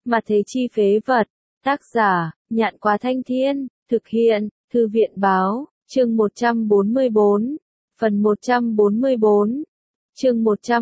Mà thế chi phế vật. Tác giả, Nhạn Quá Thanh Thiên, thực hiện, Thư viện báo, chương 144, phần 144, chương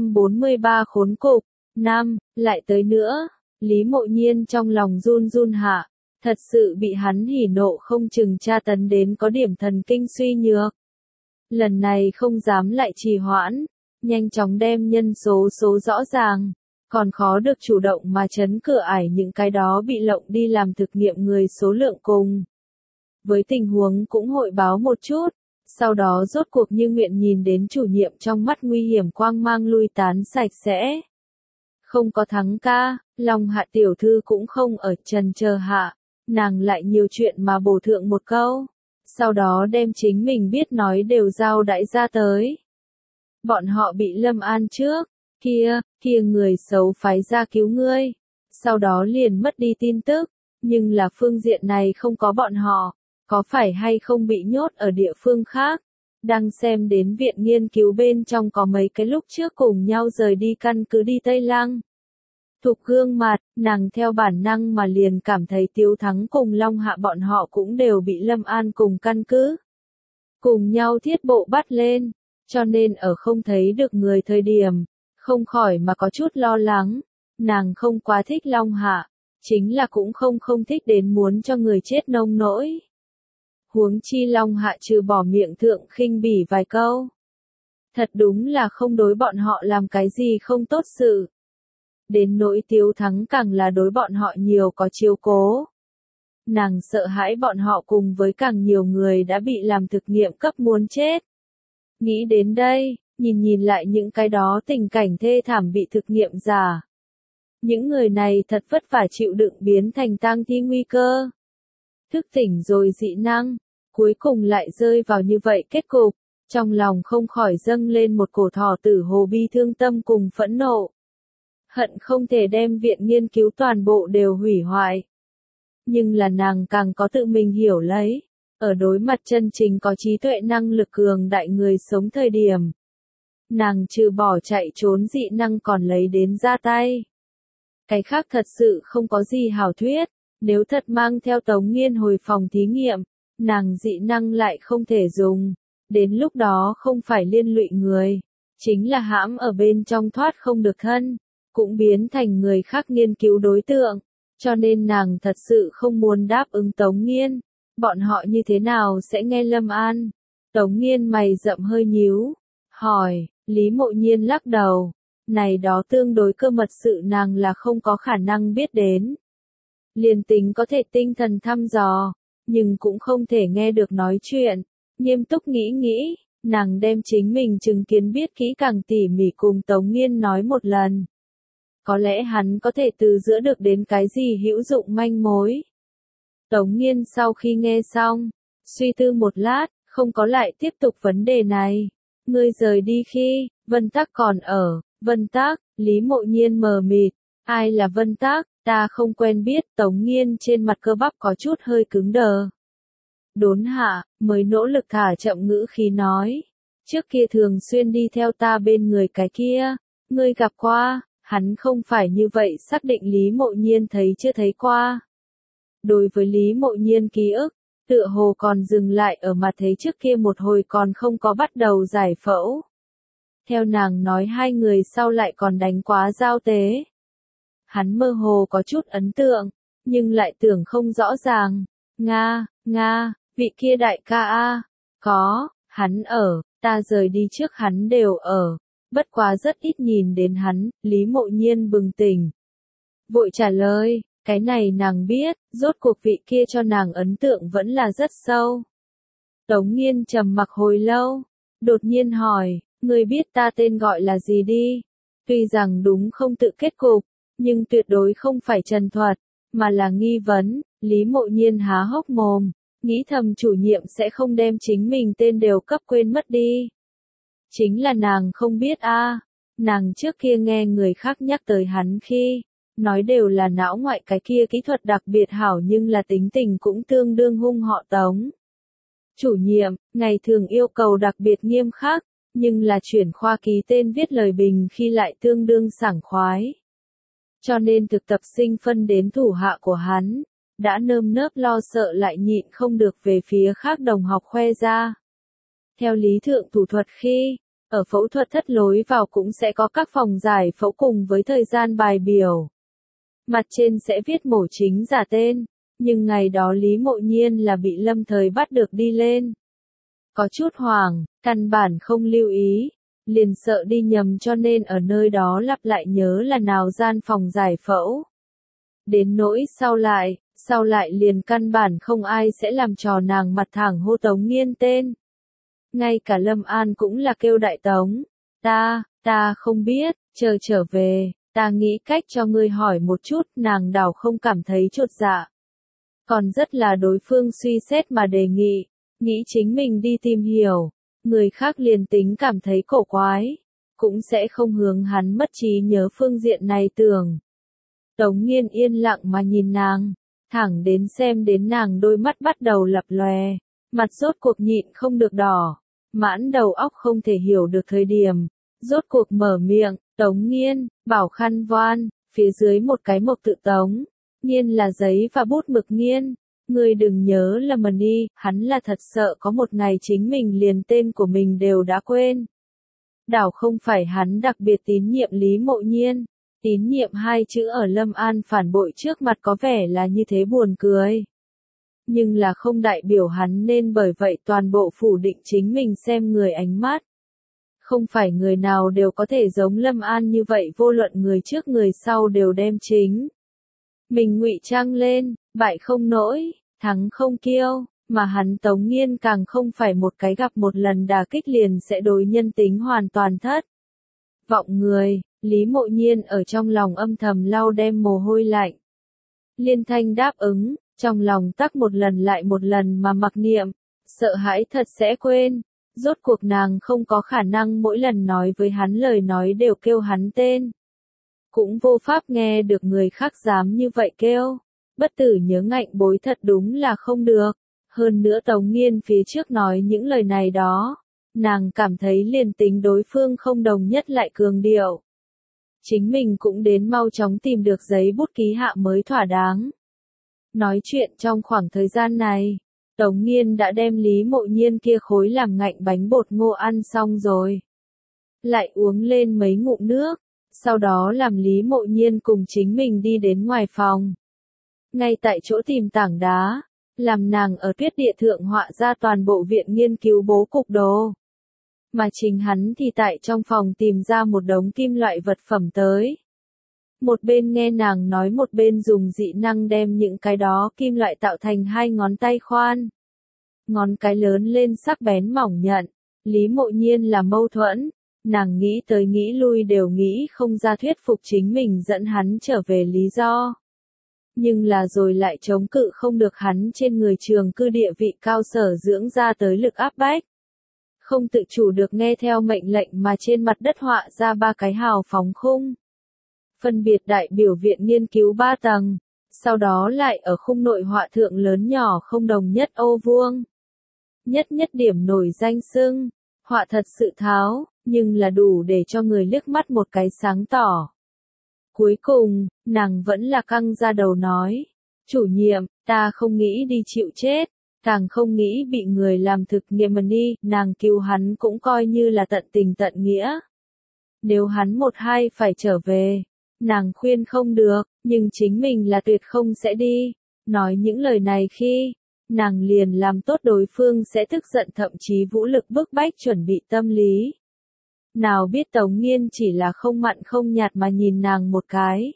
143 khốn cục, Nam, lại tới nữa, Lý Mộ Nhiên trong lòng run run hạ, thật sự bị hắn hỉ nộ không chừng tra tấn đến có điểm thần kinh suy nhược. Lần này không dám lại trì hoãn, nhanh chóng đem nhân số rõ ràng, còn khó được chủ động mà chấn cửa ải những cái đó bị lộng đi làm thực nghiệm người số lượng cùng. Với tình huống cũng hội báo một chút, sau đó rốt cuộc như nguyện nhìn đến chủ nhiệm trong mắt nguy hiểm quang mang lui tán sạch sẽ. Không có thắng ca, Long Hạ tiểu thư cũng không ở trần chờ hạ, nàng lại nhiều chuyện mà bổ thượng một câu, sau đó đem chính mình biết nói đều giao đãi ra tới. Bọn họ bị Lâm An trước, kia người xấu phái ra cứu ngươi, sau đó liền mất đi tin tức, nhưng là phương diện này không có bọn họ, có phải hay không bị nhốt ở địa phương khác, đang xem đến viện nghiên cứu bên trong có mấy cái lúc trước cùng nhau rời đi căn cứ đi Tây Lăng. Thục gương mặt, nàng theo bản năng mà liền cảm thấy Tiếu Thắng cùng Long Hạ bọn họ cũng đều bị Lâm An cùng căn cứ cùng nhau thiết bộ bắt lên, cho nên ở không thấy được người thời điểm, không khỏi mà có chút lo lắng, nàng không quá thích Long Hạ, chính là cũng không thích đến muốn cho người chết nông nỗi. Huống chi Long Hạ trừ bỏ miệng thượng khinh bỉ vài câu, thật đúng là không đối bọn họ làm cái gì không tốt sự. Đến nỗi Tiếu Thắng càng là đối bọn họ nhiều có chiếu cố. Nàng sợ hãi bọn họ cùng với càng nhiều người đã bị làm thực nghiệm cấp muốn chết. Nghĩ đến đây, nhìn lại những cái đó tình cảnh thê thảm bị thực nghiệm giả. Những người này thật vất vả chịu đựng biến thành tang thi nguy cơ. Thức tỉnh rồi dị năng, cuối cùng lại rơi vào như vậy kết cục, trong lòng không khỏi dâng lên một cổ thỏ tử hồ bi thương tâm cùng phẫn nộ. Hận không thể đem viện nghiên cứu toàn bộ đều hủy hoại. Nhưng là nàng càng có tự mình hiểu lấy, ở đối mặt chân chính có trí tuệ năng lực cường đại người sống thời điểm. Nàng trừ bỏ chạy trốn dị năng còn lấy đến ra tay. Cái khác thật sự không có gì hảo thuyết, nếu thật mang theo Tống Nghiên hồi phòng thí nghiệm, nàng dị năng lại không thể dùng, đến lúc đó không phải liên lụy người, chính là hãm ở bên trong thoát không được thân, cũng biến thành người khác nghiên cứu đối tượng, cho nên nàng thật sự không muốn đáp ứng Tống Nghiên, bọn họ như thế nào sẽ nghe Lâm An. Tống Nghiên mày rậm hơi nhíu, hỏi, Lý Mộ Nhiên lắc đầu, này đó tương đối cơ mật sự nàng là không có khả năng biết đến. Liền tính có thể tinh thần thăm dò, nhưng cũng không thể nghe được nói chuyện, nghiêm túc nghĩ, nàng đem chính mình chứng kiến biết kỹ càng tỉ mỉ cùng Tống Nghiên nói một lần. Có lẽ hắn có thể từ giữa được đến cái gì hữu dụng manh mối. Tống Nghiên sau khi nghe xong, suy tư một lát, không có lại tiếp tục vấn đề này. Ngươi rời đi khi, Vân Tắc còn ở, Vân Tắc, Lý Mộ Nhiên mờ mịt, ai là Vân Tắc, ta không quen biết, Tống Nghiên trên mặt cơ bắp có chút hơi cứng đờ. Đốn hạ, mới nỗ lực thả chậm ngữ khí nói, trước kia thường xuyên đi theo ta bên người cái kia, ngươi gặp qua. Hắn không phải như vậy xác định Lý Mộ Nhiên thấy chưa thấy qua. Đối với Lý Mộ Nhiên ký ức, tựa hồ còn dừng lại ở mặt thấy trước kia một hồi còn không có bắt đầu giải phẫu. Theo nàng nói hai người sau lại còn đánh quá giao tế. Hắn mơ hồ có chút ấn tượng, nhưng lại tưởng không rõ ràng. Nga, vị kia đại ca a, có, hắn ở, ta rời đi trước hắn đều ở. Bất quá rất ít nhìn đến hắn, Lý Mộ Nhiên bừng tỉnh. Vội trả lời, cái này nàng biết, rốt cuộc vị kia cho nàng ấn tượng vẫn là rất sâu. Tống Nghiên trầm mặc hồi lâu, đột nhiên hỏi, ngươi biết ta tên gọi là gì đi? Tuy rằng đúng không tự kết cục, nhưng tuyệt đối không phải trần thuật, mà là nghi vấn, Lý Mộ Nhiên há hốc mồm, nghĩ thầm chủ nhiệm sẽ không đem chính mình tên đều cấp quên mất đi. Chính là nàng không biết a, nàng trước kia nghe người khác nhắc tới hắn khi, nói đều là não ngoại cái kia kỹ thuật đặc biệt hảo nhưng là tính tình cũng tương đương hung họ Tống. Chủ nhiệm, ngày thường yêu cầu đặc biệt nghiêm khắc, nhưng là chuyển khoa ký tên viết lời bình khi lại tương đương sảng khoái. cho nên thực tập sinh phân đến thủ hạ của hắn, đã nơm nớp lo sợ lại nhịn không được về phía khác đồng học khoe ra. Theo lý thượng thủ thuật khi, ở phẫu thuật thất lối vào cũng sẽ có các phòng giải phẫu cùng với thời gian bài biểu. Mặt trên sẽ viết mổ chính giả tên, nhưng ngày đó Lý Mộ Nhiên là bị lâm thời bắt được đi lên. Có chút hoảng, căn bản không lưu ý, liền sợ đi nhầm cho nên ở nơi đó lặp lại nhớ là nào gian phòng giải phẫu. Đến nỗi sau lại liền căn bản không ai sẽ làm trò nàng mặt thẳng hô Tống Nghiên tên. Ngay cả Lâm An cũng là kêu đại Tống, ta không biết, chờ trở về, ta nghĩ cách cho ngươi hỏi một chút, nàng đảo không cảm thấy chột dạ. Còn rất là đối phương suy xét mà đề nghị, nghĩ chính mình đi tìm hiểu, người khác liền tính cảm thấy cổ quái, cũng sẽ không hướng hắn mất trí nhớ phương diện này tưởng. Tống Nghiên yên lặng mà nhìn nàng, thẳng đến xem đến nàng đôi mắt bắt đầu lập lòe, mặt rốt cuộc nhịn không được đỏ, mãn đầu óc không thể hiểu được thời điểm, rốt cuộc mở miệng, Tống Nghiên, bảo khăn voan, phía dưới một cái mộc tự Tống, Nghiên là giấy và bút mực Nghiên, ngươi đừng nhớ là mần đi, hắn là thật sợ có một ngày chính mình liền tên của mình đều đã quên. Đảo không phải hắn đặc biệt tín nhiệm Lý Mộ Nhiên, tín nhiệm hai chữ ở Lâm An phản bội trước mặt có vẻ là như thế buồn cười. Nhưng là không đại biểu hắn nên bởi vậy toàn bộ phủ định chính mình xem người ánh mắt. Không phải người nào đều có thể giống Lâm An như vậy vô luận người trước người sau đều đem chính. Mình ngụy trang lên, bại không nỗi, thắng không kiêu, mà hắn Tống Nghiên càng không phải một cái gặp một lần đả kích liền sẽ đối nhân tính hoàn toàn thất. Vọng người, Lý Mộ Nhiên ở trong lòng âm thầm lau đem mồ hôi lạnh. Liên thanh đáp ứng, trong lòng tắc một lần lại một lần mà mặc niệm, sợ hãi thật sẽ quên. Rốt cuộc nàng không có khả năng mỗi lần nói với hắn lời nói đều kêu hắn tên. Cũng vô pháp nghe được người khác dám như vậy kêu. Bất tử nhớ ngạnh bối thật đúng là không được. Hơn nữa Tống Nghiên phía trước nói những lời này đó. Nàng cảm thấy liền tính đối phương không đồng nhất lại cường điệu. Chính mình cũng đến mau chóng tìm được giấy bút ký hạ mới thỏa đáng. Nói chuyện trong khoảng thời gian này, Tống Nghiên đã đem Lý Mộ Nhiên kia khối làm ngạnh bánh bột ngô ăn xong rồi. Lại uống lên mấy ngụm nước, sau đó làm Lý Mộ Nhiên cùng chính mình đi đến ngoài phòng. Ngay tại chỗ tìm tảng đá, làm nàng ở tuyết địa thượng họa ra toàn bộ viện nghiên cứu bố cục đồ. Mà chính hắn thì tại trong phòng tìm ra một đống kim loại vật phẩm tới. Một bên nghe nàng nói một bên dùng dị năng đem những cái đó kim loại tạo thành hai ngón tay khoan. Ngón cái lớn lên sắc bén mỏng nhận, Lý Mộ Nhiên là mâu thuẫn, nàng nghĩ tới nghĩ lui đều nghĩ không ra thuyết phục chính mình dẫn hắn trở về lý do. Nhưng là rồi lại chống cự không được hắn trên người trường cư địa vị cao sở dưỡng ra tới lực áp bách. Không tự chủ được nghe theo mệnh lệnh mà trên mặt đất họa ra ba cái hào phóng khung. Phân biệt đại biểu viện nghiên cứu 3 tầng, sau đó lại ở khung nội họa thượng lớn nhỏ không đồng nhất ô vuông. Nhất điểm nổi danh xưng, họa thật sự tháo, nhưng là đủ để cho người liếc mắt một cái sáng tỏ. Cuối cùng, nàng vẫn là căng ra đầu nói, chủ nhiệm, ta không nghĩ đi chịu chết, càng không nghĩ bị người làm thực nghiệm đi, nàng cứu hắn cũng coi như là tận tình tận nghĩa. Nếu hắn một hai phải trở về, nàng khuyên không được, nhưng chính mình là tuyệt không sẽ đi. Nói những lời này khi, nàng liền làm tốt đối phương sẽ tức giận thậm chí vũ lực bức bách chuẩn bị tâm lý. Nào biết Tống Nghiên chỉ là không mặn không nhạt mà nhìn nàng một cái.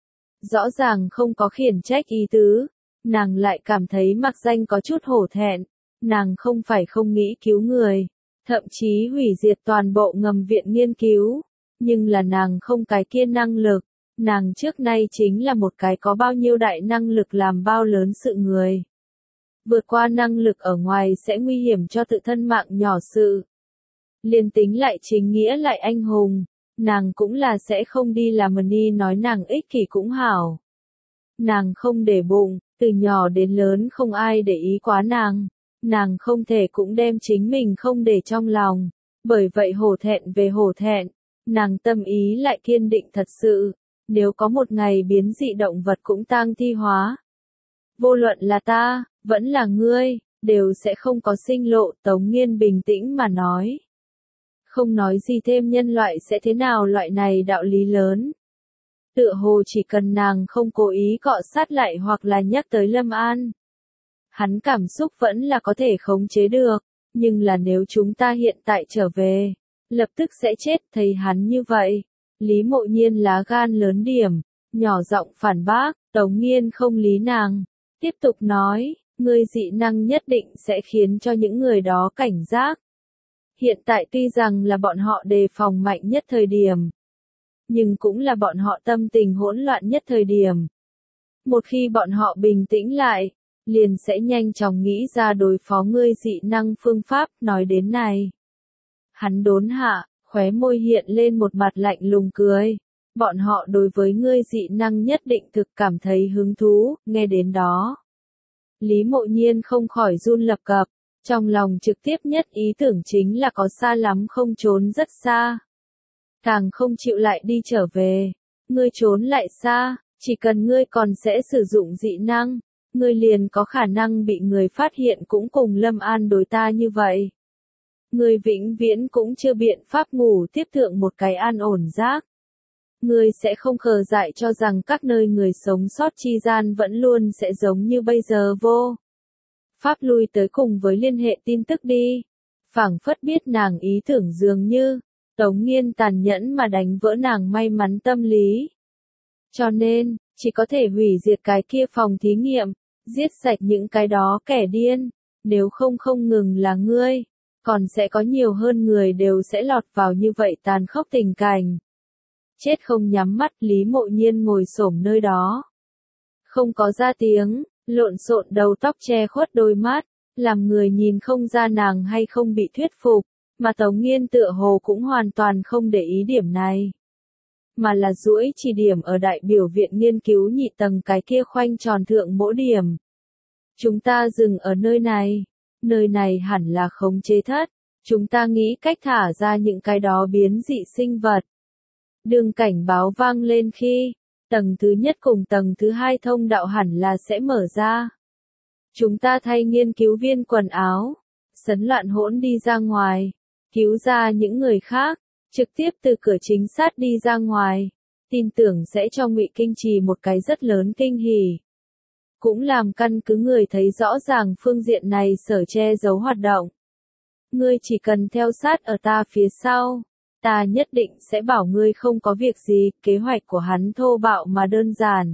Rõ ràng không có khiển trách ý tứ, nàng lại cảm thấy mặc danh có chút hổ thẹn, nàng không phải không nghĩ cứu người, thậm chí hủy diệt toàn bộ ngầm viện nghiên cứu, nhưng là nàng không cái kia năng lực, nàng trước nay chính là một cái có bao nhiêu đại năng lực làm bao lớn sự người. Vượt qua năng lực ở ngoài sẽ nguy hiểm cho tự thân mạng nhỏ sự. Liên tính lại chính nghĩa lại anh hùng, nàng cũng là sẽ không đi làm đi nói nàng ích kỷ cũng hảo. Nàng không để bụng, từ nhỏ đến lớn không ai để ý quá nàng không thể cũng đem chính mình không để trong lòng, bởi vậy hổ thẹn về hổ thẹn, nàng tâm ý lại kiên định thật sự, nếu có một ngày biến dị động vật cũng tang thi hóa. Vô luận là ta, vẫn là ngươi, đều sẽ không có sinh lộ, Tống Nghiên bình tĩnh mà nói. Không nói gì thêm nhân loại sẽ thế nào loại này đạo lý lớn. Tựa hồ chỉ cần nàng không cố ý cọ sát lại hoặc là nhắc tới Lâm An. Hắn cảm xúc vẫn là có thể khống chế được, nhưng là nếu chúng ta hiện tại trở về, lập tức sẽ chết, thấy hắn như vậy. Lý Mộ Nhiên lá gan lớn điểm, nhỏ giọng phản bác, Tống Nghiên không lý nàng. Tiếp tục nói, ngươi dị năng nhất định sẽ khiến cho những người đó cảnh giác. Hiện tại tuy rằng là bọn họ đề phòng mạnh nhất thời điểm, nhưng cũng là bọn họ tâm tình hỗn loạn nhất thời điểm. Một khi bọn họ bình tĩnh lại, liền sẽ nhanh chóng nghĩ ra đối phó ngươi dị năng phương pháp, nói đến này. Hắn đốn hạ, khóe môi hiện lên một mặt lạnh lùng cười. Bọn họ đối với ngươi dị năng nhất định thực cảm thấy hứng thú, nghe đến đó. Lý Mộ Nhiên không khỏi run lập cập, trong lòng trực tiếp nhất ý tưởng chính là có xa lắm không trốn rất xa. Càng không chịu lại đi trở về, ngươi trốn lại xa, chỉ cần ngươi còn sẽ sử dụng dị năng, ngươi liền có khả năng bị người phát hiện cũng cùng Lâm An đối ta như vậy. Ngươi vĩnh viễn cũng chưa biện pháp ngủ tiếp thượng một cái an ổn giấc. Ngươi sẽ không khờ dại cho rằng các nơi người sống sót chi gian vẫn luôn sẽ giống như bây giờ vô pháp lui tới cùng với liên hệ tin tức đi. Phảng phất biết nàng ý tưởng dường như, Tống Nghiên tàn nhẫn mà đánh vỡ nàng may mắn tâm lý. Cho nên, chỉ có thể hủy diệt cái kia phòng thí nghiệm, giết sạch những cái đó kẻ điên, nếu không ngừng là ngươi, còn sẽ có nhiều hơn người đều sẽ lọt vào như vậy tàn khốc tình cảnh. Chết không nhắm mắt, Lý Mộ Nhiên ngồi xổm nơi đó. Không có ra tiếng, lộn xộn đầu tóc che khuất đôi mắt, làm người nhìn không ra nàng hay không bị thuyết phục, mà Tống Nghiên tựa hồ cũng hoàn toàn không để ý điểm này. Mà là duỗi chỉ điểm ở đại biểu viện nghiên cứu nhị tầng cái kia khoanh tròn thượng mỗi điểm. Chúng ta dừng ở nơi này hẳn là khống chế thất, chúng ta nghĩ cách thả ra những cái đó biến dị sinh vật. Đường cảnh báo vang lên khi, tầng thứ nhất cùng tầng thứ hai thông đạo hẳn là sẽ mở ra. Chúng ta thay nghiên cứu viên quần áo, sấn loạn hỗn đi ra ngoài, cứu ra những người khác, trực tiếp từ cửa chính sát đi ra ngoài, tin tưởng sẽ cho Ngụy Kinh Trì một cái rất lớn kinh hỉ. Cũng làm căn cứ người thấy rõ ràng phương diện này sở che giấu hoạt động. Ngươi chỉ cần theo sát ở ta phía sau, ta nhất định sẽ bảo ngươi không có việc gì. Kế hoạch của hắn thô bạo mà đơn giản.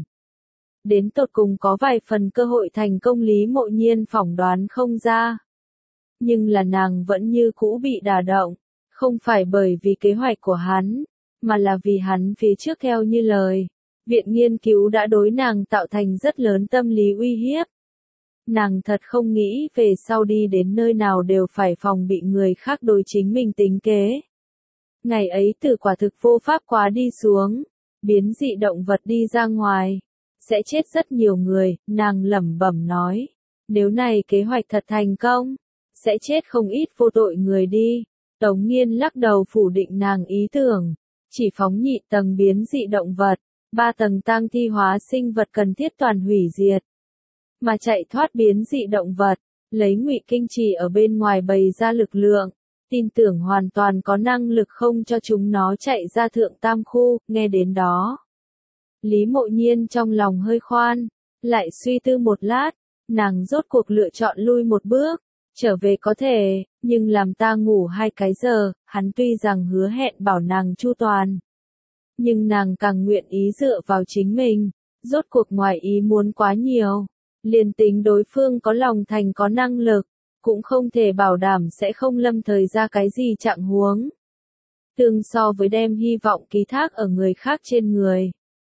Đến tột cùng có vài phần cơ hội thành công, Lý Mộ Nhiên phỏng đoán không ra. Nhưng là nàng vẫn như cũ bị đả động, không phải bởi vì kế hoạch của hắn, mà là vì hắn phía trước theo như lời. Viện nghiên cứu đã đối nàng tạo thành rất lớn tâm lý uy hiếp. Nàng thật không nghĩ về sau đi đến nơi nào đều phải phòng bị người khác đối chính mình tính kế. Ngày ấy từ quả thực vô pháp quá đi xuống, biến dị động vật đi ra ngoài, sẽ chết rất nhiều người, nàng lẩm bẩm nói. Nếu này kế hoạch thật thành công, sẽ chết không ít vô tội người đi. Tống Nghiên lắc đầu phủ định nàng ý tưởng, chỉ phóng nhị tầng biến dị động vật, 3 tầng tang thi hóa sinh vật cần thiết toàn hủy diệt. Mà chạy thoát biến dị động vật, lấy Ngụy Kinh Trì ở bên ngoài bày ra lực lượng, tin tưởng hoàn toàn có năng lực không cho chúng nó chạy ra thượng tam khu, nghe đến đó. Lý Mộ Nhiên trong lòng hơi khoan, lại suy tư một lát, nàng rốt cuộc lựa chọn lui một bước, trở về có thể, nhưng làm ta ngủ 2 cái giờ, hắn tuy rằng hứa hẹn bảo nàng chu toàn. Nhưng nàng càng nguyện ý dựa vào chính mình, rốt cuộc ngoài ý muốn quá nhiều. Liền tính đối phương có lòng thành có năng lực, cũng không thể bảo đảm sẽ không lâm thời ra cái gì trạng huống. Tương so với đem hy vọng ký thác ở người khác trên người.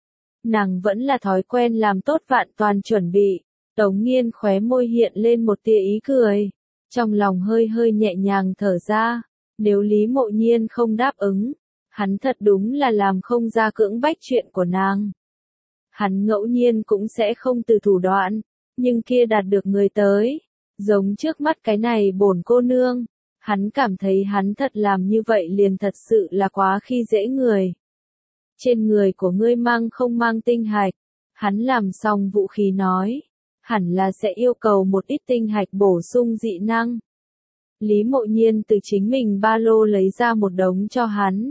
Nàng vẫn là thói quen làm tốt vạn toàn chuẩn bị. Tống Nghiên khóe môi hiện lên một tia ý cười. Trong lòng hơi hơi nhẹ nhàng thở ra. Nếu Lý Mộ Nhiên không đáp ứng, hắn thật đúng là làm không ra cưỡng bách chuyện của nàng. Hắn ngẫu nhiên cũng sẽ không từ thủ đoạn, nhưng kia đạt được người tới. Giống trước mắt cái này bổn cô nương, hắn cảm thấy hắn thật làm như vậy liền thật sự là quá khi dễ người. trên người của ngươi mang không mang tinh hạch? Hắn làm xong vũ khí nói, hẳn là sẽ yêu cầu một ít tinh hạch bổ sung dị năng. Lý Mộ Nhiên từ chính mình ba lô lấy ra một đống cho hắn.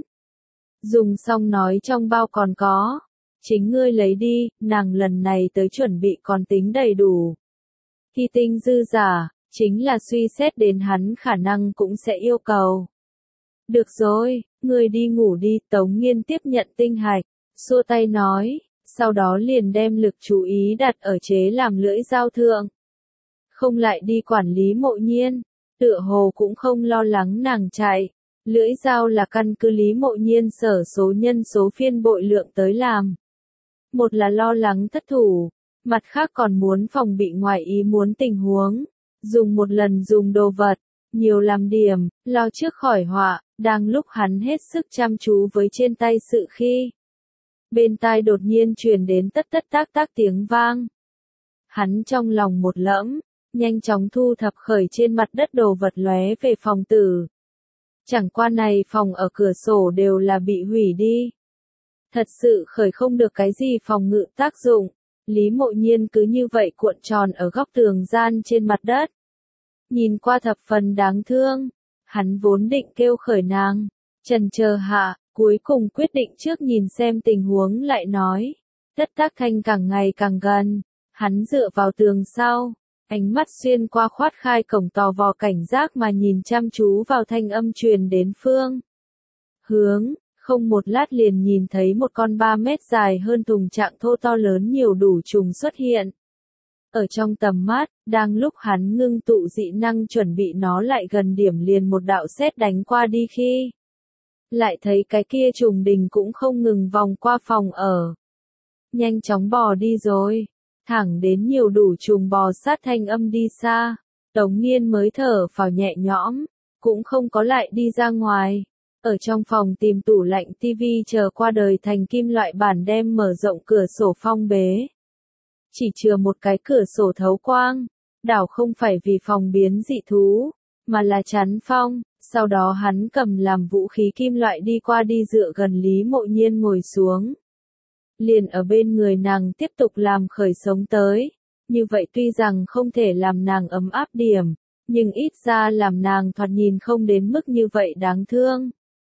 Dùng xong nói trong bao còn có. Chính ngươi lấy đi, nàng lần này tới chuẩn bị còn tính đầy đủ. Khi tinh dư giả, chính là suy xét đến hắn khả năng cũng sẽ yêu cầu. Được rồi, ngươi đi ngủ đi, Tống Nghiên tiếp nhận tinh hạch, xua tay nói, sau đó liền đem lực chú ý đặt ở chế làm lưỡi dao thượng. Không lại đi quản Lý Mộ Nhiên, tựa hồ cũng không lo lắng nàng chạy. Lưỡi dao là căn cứ Lý Mộ Nhiên sở số nhân số phiên bội lượng tới làm. Một là lo lắng thất thủ, mặt khác còn muốn phòng bị ngoài ý muốn tình huống. Dùng một lần dùng đồ vật, nhiều làm điểm, lo trước khỏi họa, đang lúc hắn hết sức chăm chú với trên tay sự khi. Bên tai đột nhiên truyền đến tất tất tác tác tiếng vang. Hắn trong lòng một lẫm, nhanh chóng thu thập khởi trên mặt đất đồ vật lóe về phòng tử. Chẳng qua này phòng ở cửa sổ đều là bị hủy đi. Thật sự khởi không được cái gì phòng ngự tác dụng. Lý Mộ Nhiên cứ như vậy cuộn tròn ở góc tường gian trên mặt đất. Nhìn qua thập phần đáng thương. Hắn vốn định kêu khởi nàng. Chần chờ hạ, cuối cùng quyết định trước nhìn xem tình huống lại nói. Tất tác thanh càng ngày càng gần. Hắn dựa vào tường sau. Ánh mắt xuyên qua khoát khai cổng tò vò cảnh giác mà nhìn chăm chú vào thanh âm truyền đến phương. Hướng, không một lát liền nhìn thấy một con 3 mét dài hơn thùng trạng thô to lớn nhiều đủ trùng xuất hiện. Ở trong tầm mắt, đang lúc hắn ngưng tụ dị năng chuẩn bị nó lại gần điểm liền một đạo sét đánh qua đi khi. Lại thấy cái kia trùng đình cũng không ngừng vòng qua phòng ở. Nhanh chóng bò đi rồi. Thẳng đến nhiều đủ trùng bò sát thanh âm đi xa, Tống Nghiên mới thở phào nhẹ nhõm, cũng không có lại đi ra ngoài. Ở trong phòng tìm tủ lạnh tivi chờ qua đời thành kim loại bản đem mở rộng cửa sổ phong bế. Chỉ chừa một cái cửa sổ thấu quang, đảo không phải vì phòng biến dị thú, mà là chắn phong. Sau đó hắn cầm làm vũ khí kim loại đi qua đi dựa gần Lý Mộ Nhiên ngồi xuống. Liền ở bên người nàng tiếp tục làm khởi sống tới. Như vậy tuy rằng không thể làm nàng ấm áp điểm, nhưng ít ra làm nàng thoạt nhìn không đến mức như vậy đáng thương.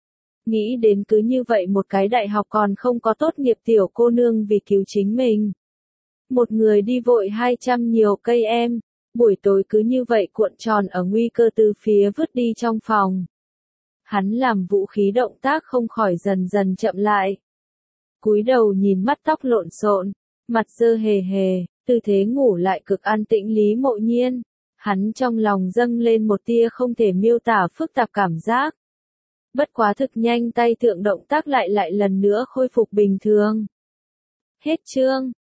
Nghĩ đến cứ như vậy một cái đại học còn không có tốt nghiệp tiểu cô nương vì cứu chính mình. Một người đi vội 200 nhiều cây em, buổi tối cứ như vậy cuộn tròn ở nguy cơ từ phía vứt đi trong phòng. Hắn làm vũ khí động tác không khỏi dần dần chậm lại. Cúi đầu nhìn mắt tóc lộn xộn, mặt dơ hề hề, tư thế ngủ lại cực an tĩnh Lý Mộ Nhiên. Hắn trong lòng dâng lên một tia không thể miêu tả phức tạp cảm giác. Bất quá thực nhanh tay thượng động tác lại lần nữa khôi phục bình thường. Hết chương.